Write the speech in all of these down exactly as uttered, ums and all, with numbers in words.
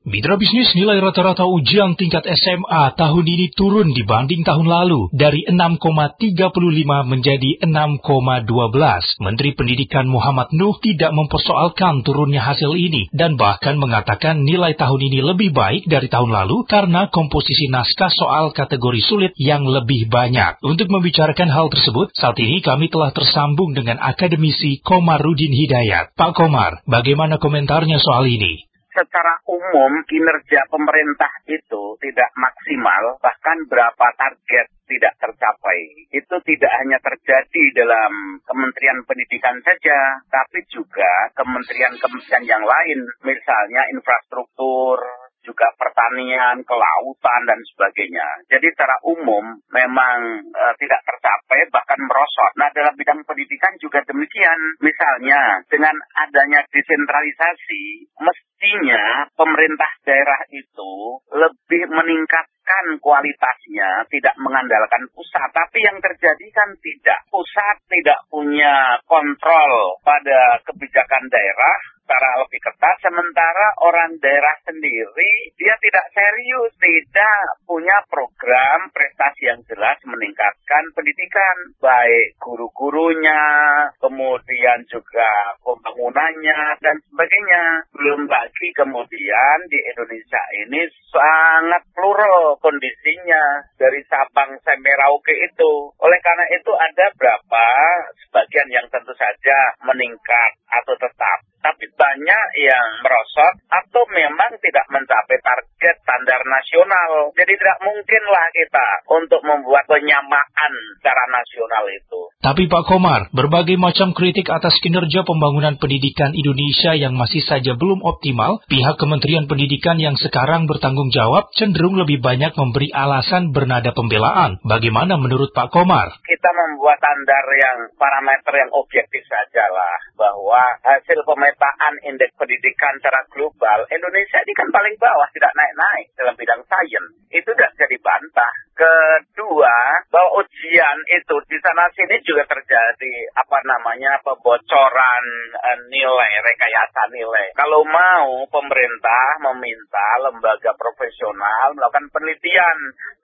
Mitra bisnis, nilai rata-rata ujian tingkat S M A tahun ini turun dibanding tahun lalu dari enam koma tiga lima menjadi enam koma dua belas. Menteri Pendidikan Muhammad Nuh tidak mempersoalkan turunnya hasil ini dan bahkan mengatakan nilai tahun ini lebih baik dari tahun lalu karena komposisi naskah soal kategori sulit yang lebih banyak. Untuk membicarakan hal tersebut, saat ini kami telah tersambung dengan akademisi Komarudin Hidayat. Pak Komar, bagaimana komentarnya soal ini? Secara umum, kinerja pemerintah itu tidak maksimal, bahkan berapa target tidak tercapai. Itu tidak hanya terjadi dalam Kementerian Pendidikan saja, tapi juga kementerian-kementerian yang lain, misalnya infrastruktur, juga pertanian, kelautan, dan sebagainya. Jadi secara umum memang e, tidak tercapai, bahkan merosot. Nah, dalam bidang pendidikan juga demikian. Misalnya, dengan adanya desentralisasi, mestinya pemerintah daerah itu lebih meningkatkan kualitasnya, tidak mengandalkan pusat. Tapi yang terjadi kan tidak. Pusat tidak punya kontrol pada kebijakan daerah secara lebih ketat, sementara orang daerah sendiri, dia tidak serius, tidak punya program prestasi yang jelas meningkatkan pendidikan, baik guru-gurunya, kemudian juga pembangunannya, dan sebagainya. Belum lagi kemudian di Indonesia ini sangat plural kondisinya, dari Sabang sampai Merauke itu. Oleh karena itu ada berapa sebagian yang tentu saja meningkat atau tetap, tapi banyak yang merosot atau memang tidak mencapai target standar nasional. Jadi tidak mungkinlah kita untuk membuat penyamaan secara nasional itu. Tapi Pak Komar, berbagai macam kritik atas kinerja pembangunan pendidikan Indonesia yang masih saja belum optimal, pihak Kementerian Pendidikan yang sekarang bertanggung jawab cenderung lebih banyak memberi alasan bernada pembelaan. Bagaimana menurut Pak Komar? Kita membuat standar yang parameter yang objektif sajalah, bahwa hasil pemetaan indeks pendidikan secara global, Indonesia ini kan paling bawah, tidak naik-naik dalam bidang sains. Itu tidak bisa dibantah. Kedua, bahwa ujian itu di sana sini juga terjadi apa namanya pembocoran eh, nilai, rekayasa nilai. Kalau mau, pemerintah meminta lembaga profesional melakukan penelitian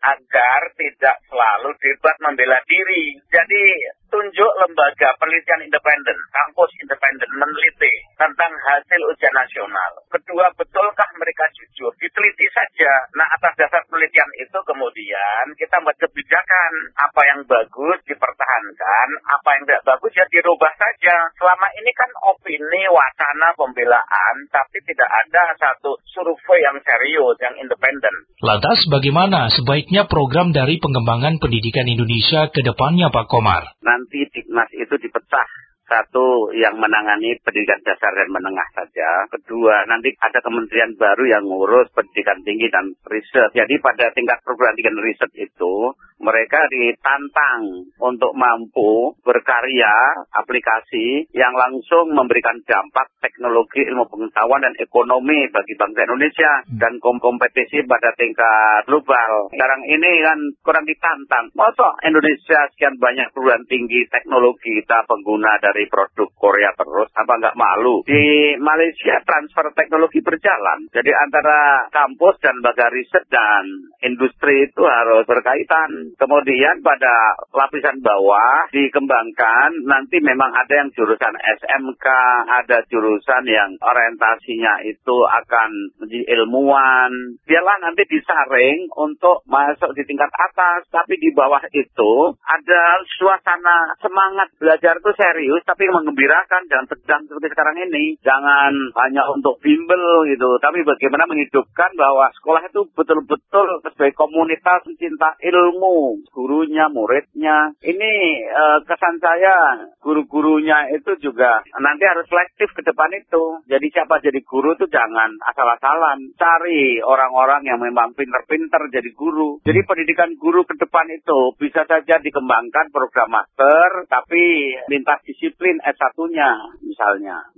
agar tidak selalu debat membela diri. Jadi tunjuk lembaga penelitian independen, kampus independen meneliti tentang hasil ujian nasional. Kedua, betulkah mereka jujur? Diteliti saja. Nah, atas dasar penelitian itu kemudian kita membuat kebijakan. Apa yang bagus dipertahankan, apa yang tidak bagus ya dirubah saja. Selama ini kan opini, wacana, pembelaan, tapi tidak ada satu survei yang serius, yang independen. Lantas bagaimana sebaiknya program dari pengembangan pendidikan Indonesia ke depannya, Pak Komar? Nanti Diknas itu dipecah. Satu, yang menangani pendidikan dasar dan menengah saja. Kedua, nanti ada kementerian baru yang ngurus pendidikan tinggi dan riset. Jadi pada tingkat perguruan tinggi dan riset itu, mereka ditantang untuk mampu berkarya aplikasi yang langsung memberikan dampak teknologi, ilmu pengetahuan, dan ekonomi bagi bangsa Indonesia. Dan kompetisi pada tingkat global. Sekarang ini kan kurang ditantang. Masa Indonesia sekian banyak perguruan tinggi teknologi kita pengguna dari produk Korea terus, apa nggak malu? Di Malaysia transfer teknologi berjalan. Jadi antara kampus dan lembaga riset dan industri itu harus berkaitan. Kemudian pada lapisan bawah dikembangkan, nanti memang ada yang jurusan S M K, ada jurusan yang orientasinya itu akan menjadi ilmuwan. Biarlah nanti disaring untuk masuk di tingkat atas, tapi di bawah itu ada suasana semangat belajar itu serius, tapi mengembirakan, jangan tegang seperti sekarang ini. Jangan hanya untuk bimbel gitu, tapi bagaimana menghidupkan bahwa sekolah itu betul-betul sebagai komunitas pencinta ilmu, gurunya, muridnya. Ini eh, kesan saya, guru-gurunya itu juga nanti harus selektif ke depan itu. Jadi siapa jadi guru itu jangan asal-asalan. Cari orang-orang yang memang pinter-pinter jadi guru. Jadi pendidikan guru ke depan itu bisa saja dikembangkan program master, tapi lintas disiplin S satunya misalnya.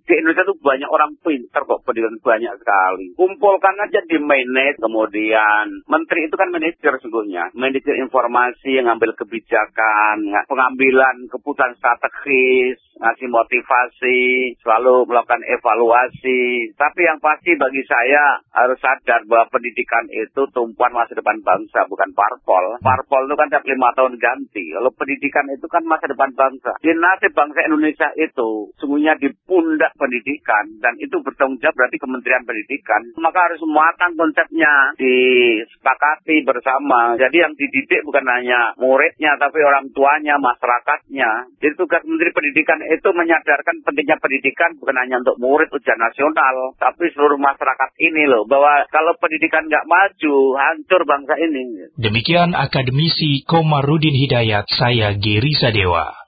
Di Indonesia tuh banyak orang pintar kok, pendidikan banyak sekali. Kumpulkan aja di mainnet, kemudian menteri itu kan manajer sesungguhnya. Manajer informasi yang ngambil kebijakan, pengambilan keputusan strategis, ngasih motivasi, selalu melakukan evaluasi. Tapi yang pasti bagi saya harus sadar bahwa pendidikan itu tumpuan masa depan bangsa, bukan parpol. Parpol itu kan tiap lima tahun ganti. Kalau pendidikan itu kan masa depan bangsa. Di nasib bangsa Indonesia itu sungguhnya di pundak pendidikan, dan itu bertanggung jawab berarti Kementerian Pendidikan. Maka harus matang konsepnya, disepakati bersama. Jadi yang dididik bukan hanya muridnya, tapi orang tuanya, masyarakatnya. Jadi tugas Menteri Pendidikan itu menyadarkan pentingnya pendidikan bukan hanya untuk murid ujian nasional, tapi seluruh masyarakat ini loh, bahwa kalau pendidikan nggak maju, hancur bangsa ini. Demikian akademisi Komarudin Hidayat, saya Geri Sadewa.